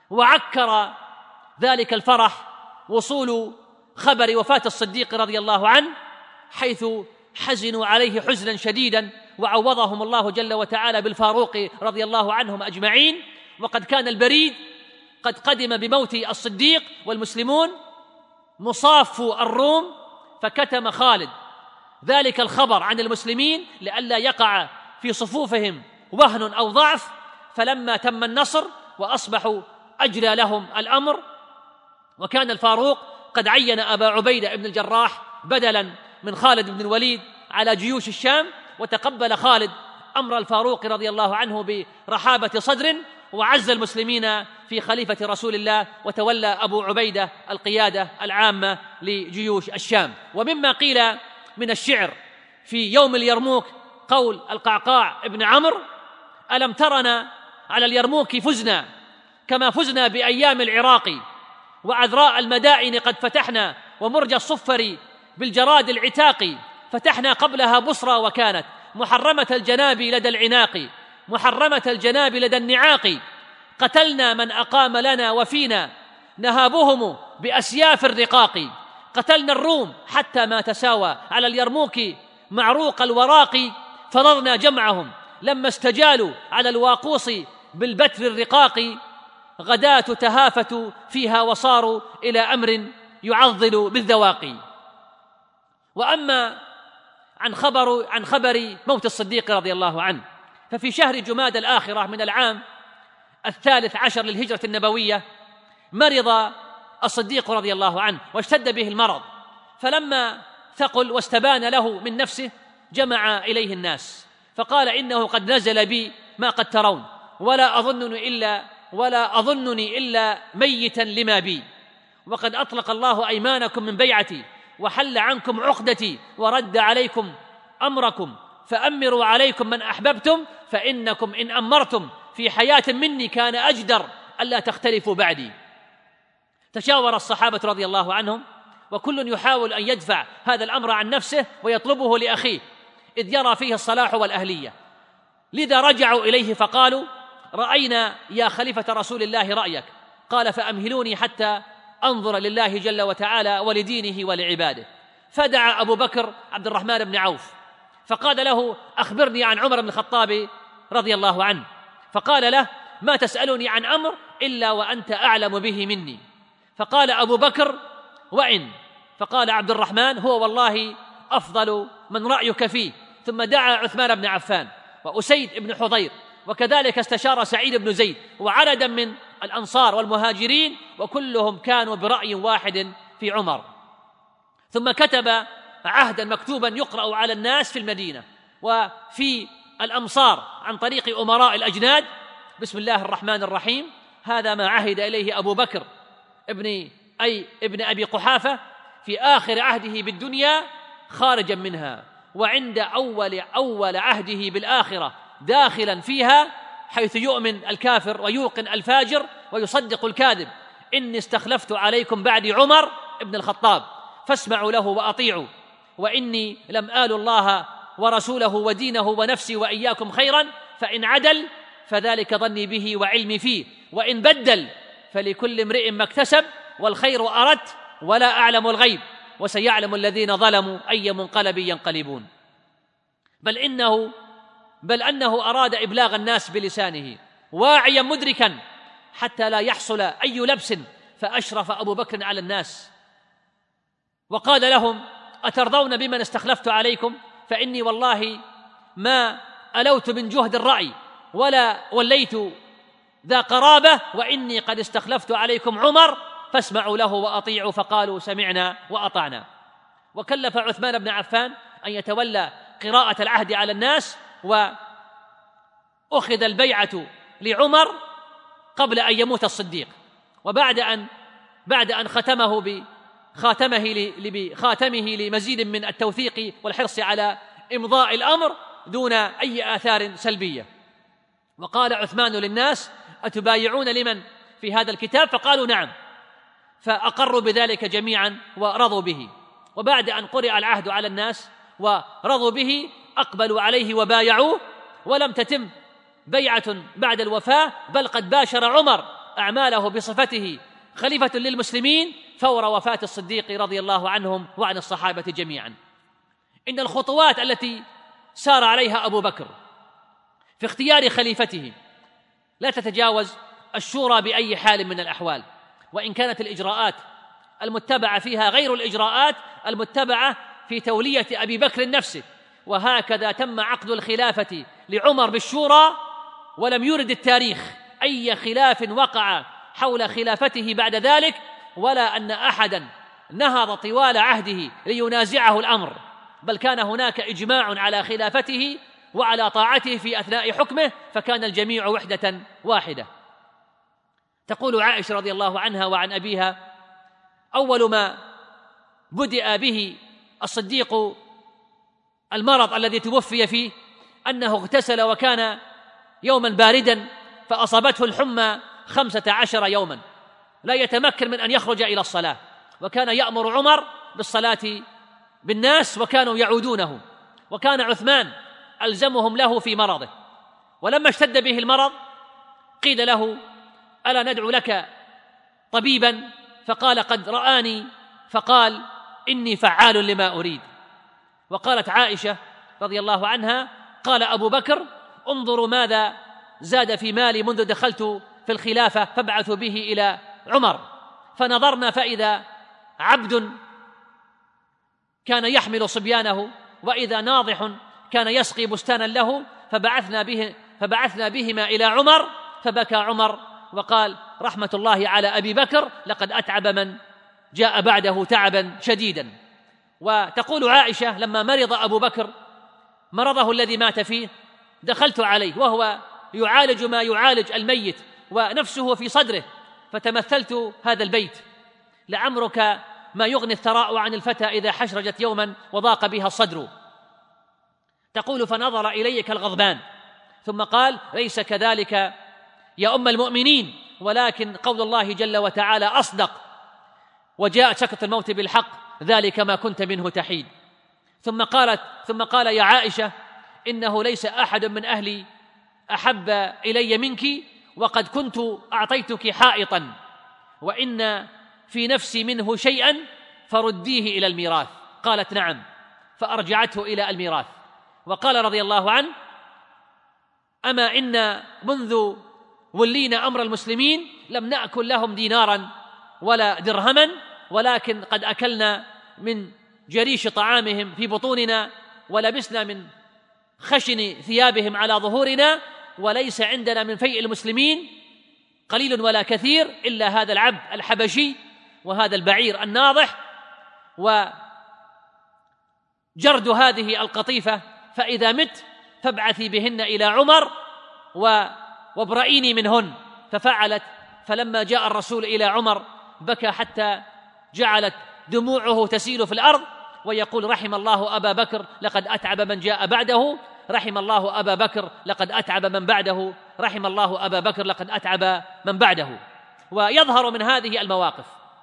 وعكر ذلك الفرح وصول خبر وفاة الصديق رضي الله عنه، حيث حزنوا عليه حزنا شديدا، وعوضهم الله جل وتعالى بالفاروق رضي الله عنهم أجمعين. وقد كان البريد قد قدم بموت الصديق، والمسلمون مصاف الروم، فكتم خالد ذلك الخبر عن المسلمين لئلا يقع في صفوفهم وهن أو ضعف. فلما تم النصر وأصبحوا أجرى لهم الأمر، وكان الفاروق قد عين أبا عبيدة بن الجراح بدلا من خالد بن الوليد على جيوش الشام، وتقبل خالد أمر الفاروق رضي الله عنه برحابة صدر، وعز المسلمين في خليفة رسول الله، وتولى أبو عبيدة القيادة العامة لجيوش الشام. ومما قيل من الشعر في يوم اليرموك قول القعقاع ابن عمرو: ألم ترنا على اليرموك فزنا كما فزنا بأيام العراق، وعذراء المدائن قد فتحنا، ومرج الصفر بالجراد العتاق، فتحنا قبلها بصرى وكانت محرمة الجناب لدى العناق، محرمة الجناب لدى النعاق، قتلنا من أقام لنا وفينا نهابهم بأسياف الرقاق، قتلنا الروم حتى ما تساوى على اليرموك معروق الوراق، فررنا جمعهم لما استجالوا على الواقوص بالبتر الرقاق، غداة تهافتوا فيها وصاروا إلى أمر يعضل بالذواق. وأما عن خبر عن خبر موت الصديق رضي الله عنه، ففي شهر جماد الآخرة من العام الثالث عشر للهجرة النبوية مرض الصديق رضي الله عنه واشتد به المرض، فلما ثقل واستبان له من نفسه جمع إليه الناس فقال: إنه قد نزل بي ما قد ترون، ولا أظنني إلا ولا أظنني إلا ميتا لما بي، وقد أطلق الله أيمانكم من بيعتي، وحل عنكم عقدتي، ورد عليكم أمركم، فأمروا عليكم من أحببتم، فإنكم إن أمرتم في حياة مني كان أجدر ألا تختلفوا بعدي. تشاور الصحابة رضي الله عنهم، وكل يحاول أن يدفع هذا الأمر عن نفسه ويطلبه لأخيه، إذ يرى فيه الصلاح والأهلية. لذا رجعوا إليه فقالوا: رأينا يا خليفة رسول الله رأيك. قال: فأمهلوني حتى أنظر لله جل وتعالى ولدينه ولعباده. فدعا أبو بكر عبد الرحمن بن عوف فقال له: أخبرني عن عمر بن الخطاب رضي الله عنه. فقال له: ما تسألني عن أمر إلا وأنت أعلم به مني. فقال أبو بكر: وإن؟ فقال عبد الرحمن: هو والله أفضل من رأيك فيه. ثم دعا عثمان بن عفان وأسيد بن حضير، وكذلك استشار سعيد بن زيد وعددا من الأنصار والمهاجرين، وكلهم كانوا برأي واحد في عمر. ثم كتب عهدا مكتوبا يقرأ على الناس في المدينة وفي الأمصار عن طريق أمراء الأجناد: بسم الله الرحمن الرحيم، هذا ما عهد إليه أبو بكر ابن أي ابن أبي قحافة في آخر عهده بالدنيا خارجا منها، وعند أول أول عهده بالآخرة داخلا فيها، حيث يؤمن الكافر ويوقن الفاجر ويصدق الكاذب: إني استخلفت عليكم بعد عمر ابن الخطاب فاسمعوا له وأطيعوا، وإني لم آل الله ورسوله ودينه ونفسي وإياكم خيرا، فإن عدل فذلك ظني به وعلمي فيه، وإن بدل فلكل امرئ ما اكتسب، والخير أردت ولا أعلم الغيب، وسيعلم الذين ظلموا أي منقلب ينقلبون. بل إنه بل أنه أراد إبلاغ الناس بلسانه واعيا مدركا حتى لا يحصل أي لبس، فأشرف أبو بكر على الناس وقال لهم: أترضون بمن استخلفت عليكم؟ فإني والله ما ألوت من جهد الرأي ولا وليت ذا قرابة، وإني قد استخلفت عليكم عمر فاسمعوا له وأطيعوا. فقالوا: سمعنا وأطعنا. وكلف عثمان بن عفان أن يتولى قراءة العهد على الناس، وأخذ البيعة لعمر قبل أن يموت الصديق، وبعد أن بعد أن ختمه بخاتمه بخاتمه لمزيد من التوثيق والحرص على إمضاء الأمر دون أي آثار سلبية. وقال عثمان للناس: أتبايعون لمن في هذا الكتاب؟ فقالوا: نعم. فأقروا بذلك جميعا ورضوا به. وبعد أن قرئ العهد على الناس ورضوا به أقبلوا عليه وبايعوه، ولم تتم بيعة بعد الوفاة، بل قد باشر عمر أعماله بصفته خليفة للمسلمين فور وفاة الصديق رضي الله عنهم وعن الصحابة جميعا. إن الخطوات التي سار عليها أبو بكر في اختيار خليفته لا تتجاوز الشورى بأي حال من الأحوال، وإن كانت الإجراءات المتبعة فيها غير الإجراءات المتبعة في تولية أبي بكر نفسه. وهكذا تم عقد الخلافة لعمر بالشورى، ولم يرد التاريخ أي خلاف وقع حول خلافته بعد ذلك، ولا أن أحدا نهض طوال عهده لينازعه الأمر، بل كان هناك إجماع على خلافته وعلى طاعته في أثناء حكمه، فكان الجميع وحدة واحدة. تقول عائشة رضي الله عنها وعن أبيها: أول ما بدأ به الصديق المرض الذي توفي فيه أنه اغتسل، وكان يوما باردا فأصابته الحمى خمسة عشر يوما لا يتمكن من أن يخرج إلى الصلاة، وكان يأمر عمر بالصلاة بالناس وكانوا يعودونه، وكان عثمان ألزمهم له في مرضه. ولما اشتد به المرض قيل له: ألا ندعو لك طبيبا؟ فقال: قد رآني فقال: إني فعال لما أريد. وقالت عائشة رضي الله عنها: قال أبو بكر: انظروا ماذا زاد في مالي منذ دخلت في الخلافة، فابعثوا به إلى عمر. فنظرنا فإذا عبد كان يحمل صبيانه، وإذا ناضح كان يسقي بستانا له، فبعثنا به فبعثنا بهما إلى عمر، فبكى عمر وقال: رحمة الله على أبي بكر، لقد أتعب من جاء بعده تعبا شديدا. وتقول عائشة: لما مرض أبو بكر مرضه الذي مات فيه دخلت عليه وهو يعالج ما يعالج الميت ونفسه في صدره، فتمثلت هذا البيت: لعمرك ما يغني الثراء عن الفتى إذا حشرجت يوما وضاق بها الصدر. تقول: فنظر إلي كالغضبان، ثم قال: ليس كذلك يا أم المؤمنين، ولكن قول الله جل وتعالى أصدق، وجاء سكرة الموت بالحق، ذلك ما كنت منه تحيد. ثم قالت ثم قال: يا عائشة، إنه ليس أحد من أهلي أحب إلي منك، وقد كنت أعطيتك حائطا، وإن في نفسي منه شيئا فرديه إلى الميراث. قالت: نعم، فأرجعته إلى الميراث. وقال رضي الله عنه: أما إن منذ ولينا أمر المسلمين لم نأكل لهم دينارا ولا درهما، ولكن قد أكلنا من جريش طعامهم في بطوننا، ولبسنا من خشن ثيابهم على ظهورنا، وليس عندنا من فيء المسلمين قليل ولا كثير إلا هذا العبد الحبشي وهذا البعير الناضح وجرد هذه القطيفة، فإذا مت فابعثي بهن إلى عمر وابرئيني منهن. ففعلت. فلما جاء الرسول إلى عمر بكى حتى جعلت دموعه تسيل في الأرض، ويقول: رحم الله أبا بكر، لقد أتعب من جاء بعده، رحم الله أبا بكر، لقد أتعب من بعده، رحم الله أبا بكر، لقد أتعب من بعده. ويظهر من هذه المواقف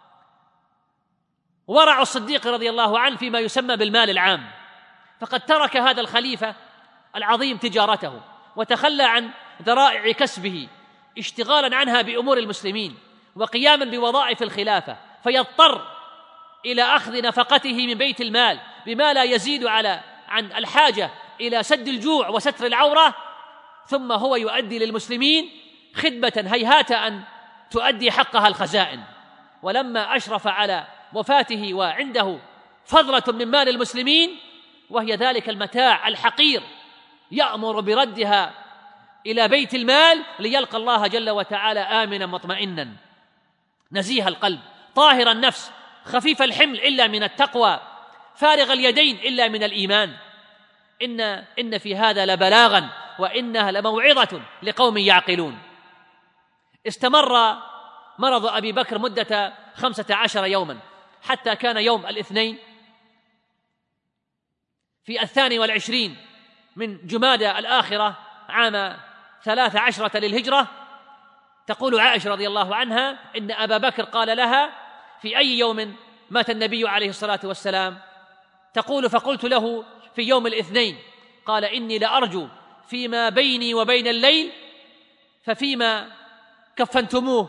ورع الصديق رضي الله عنه فيما يسمى بالمال العام، فقد ترك هذا الخليفة العظيم تجارته وتخلى عن ذرائع كسبه اشتغالا عنها بأمور المسلمين وقياما بوظائف الخلافة، فيضطر إلى أخذ نفقته من بيت المال بما لا يزيد على عن الحاجة إلى سد الجوع وستر العورة، ثم هو يؤدي للمسلمين خدمة هيهات أن تؤدي حقها الخزائن. ولما أشرف على وفاته وعنده فضلة من مال المسلمين وهي ذلك المتاع الحقير، يأمر بردها إلى بيت المال ليلقى الله جل وتعالى آمنا مطمئنا نزيه القلب طاهر النفس خفيف الحمل إلا من التقوى فارغ اليدين إلا من الإيمان. إن, إن في هذا لبلاغا وإنها لموعظة لقوم يعقلون. استمر مرض أبي بكر مدة خمسة عشر يوما، حتى كان يوم الاثنين في الثاني والعشرين من جمادى الآخرة عام ثلاث عشرة للهجرة. تقول عائشة رضي الله عنها: إن أبا بكر قال لها: في أي يوم مات النبي عليه الصلاة والسلام؟ تقول: فقلت له: في يوم الاثنين. قال: إني لأرجو فيما بيني وبين الليل ففيما كفنتموه.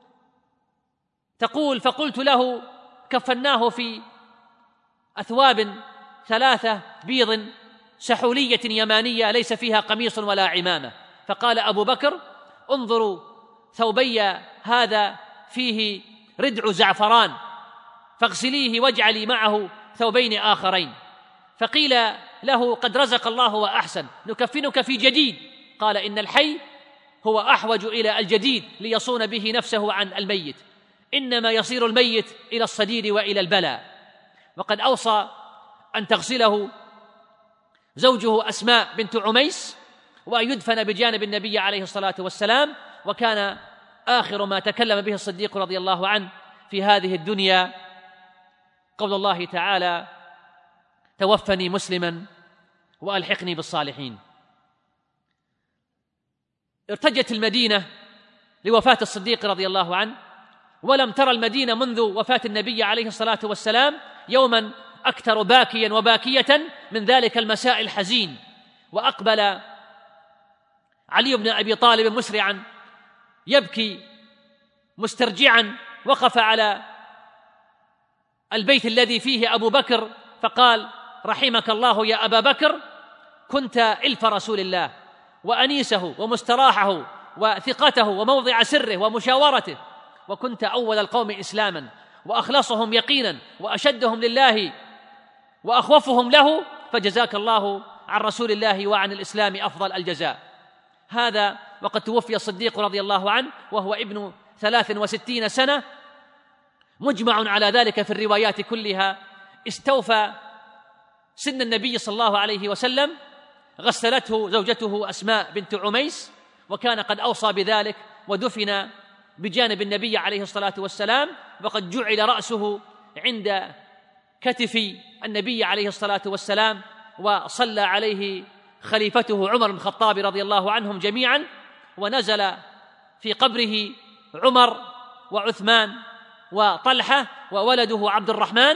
تقول: فقلت له: كفناه في أثواب ثلاثة بيض سحولية يمانية ليس فيها قميص ولا عمامة. فقال أبو بكر: انظروا ثوبي هذا فيه ردع زعفران فاغسليه واجعلي معه ثوبين آخرين. فقيل له قد رزق الله وأحسن، نكفنك في جديد. قال إن الحي هو أحوج إلى الجديد ليصون به نفسه عن الميت، إنما يصير الميت إلى الصديد وإلى البلاء. وقد أوصى أن تغسله زوجه أسماء بنت عميس وأن يدفن بجانب النبي عليه الصلاة والسلام. وكان آخر ما تكلم به الصديق رضي الله عنه في هذه الدنيا قول الله تعالى: توفني مسلما وألحقني بالصالحين. ارتجت المدينة لوفاة الصديق رضي الله عنه، ولم ترى المدينة منذ وفاة النبي عليه الصلاة والسلام يوما أكثر باكيا وباكية من ذلك المساء الحزين. وأقبل علي بن أبي طالب مسرعا يبكي مسترجعا، وقف على البيت الذي فيه أبو بكر فقال: رحمك الله يا أبا بكر، كنت إلف رسول الله وأنيسه ومستراحه وثقته وموضع سره ومشاورته، وكنت أول القوم إسلاما وأخلصهم يقينا وأشدهم لله وأخوفهم له، فجزاك الله عن رسول الله وعن الإسلام أفضل الجزاء. هذا وقد توفي الصديق رضي الله عنه وهو ابن ثلاث وستين سنة، مجمع على ذلك في الروايات كلها. استوفى سن النبي صلى الله عليه وسلم، غسلته زوجته أسماء بنت عميس، وكان قد أوصى بذلك، ودفن بجانب النبي عليه الصلاة والسلام، وقد جعل رأسه عند كتف النبي عليه الصلاة والسلام، وصلى عليه خليفته عمر بن الخطاب رضي الله عنهم جميعا، ونزل في قبره عمر وعثمان وطلحة وولده عبد الرحمن،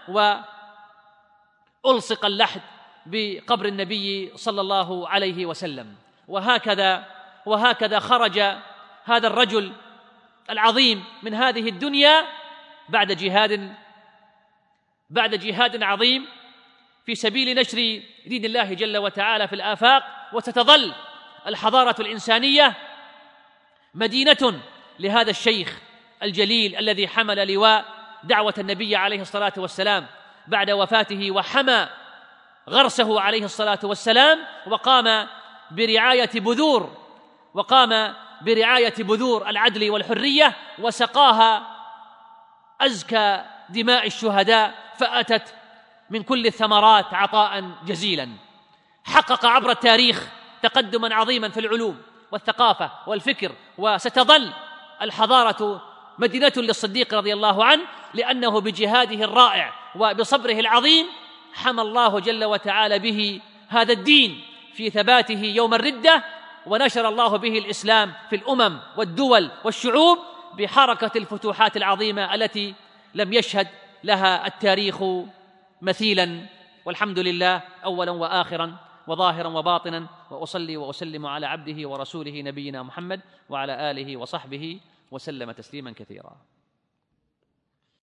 وألصق اللحد بقبر النبي صلى الله عليه وسلم. وهكذا وهكذا خرج هذا الرجل العظيم من هذه الدنيا بعد جهاد بعد جهاد عظيم في سبيل نشر دين الله جل وتعالى في الآفاق. وستظل الحضارة الإنسانية مدينة لهذا الشيخ الجليل الذي حمل لواء دعوة النبي عليه الصلاة والسلام بعد وفاته، وحمى غرسه عليه الصلاة والسلام، وقام برعاية بذور وقام برعاية بذور العدل والحرية، وسقاها أزكى دماء الشهداء، فأتت من كل الثمرات عطاء جزيلا. حقق عبر التاريخ تقدما عظيما في العلوم والثقافة والفكر، وستظل الحضارة مدينة للصديق رضي الله عنه، لأنه بجهاده الرائع وبصبره العظيم حمى الله جل وتعالى به هذا الدين في ثباته يوم الردة، ونشر الله به الإسلام في الأمم والدول والشعوب بحركة الفتوحات العظيمة التي لم يشهد لها التاريخ مثيلا. والحمد لله أولا وآخرا وظاهرا وباطنا، وأصلي وأسلم على عبده ورسوله نبينا محمد وعلى آله وصحبه وسلم تسليما كثيرا.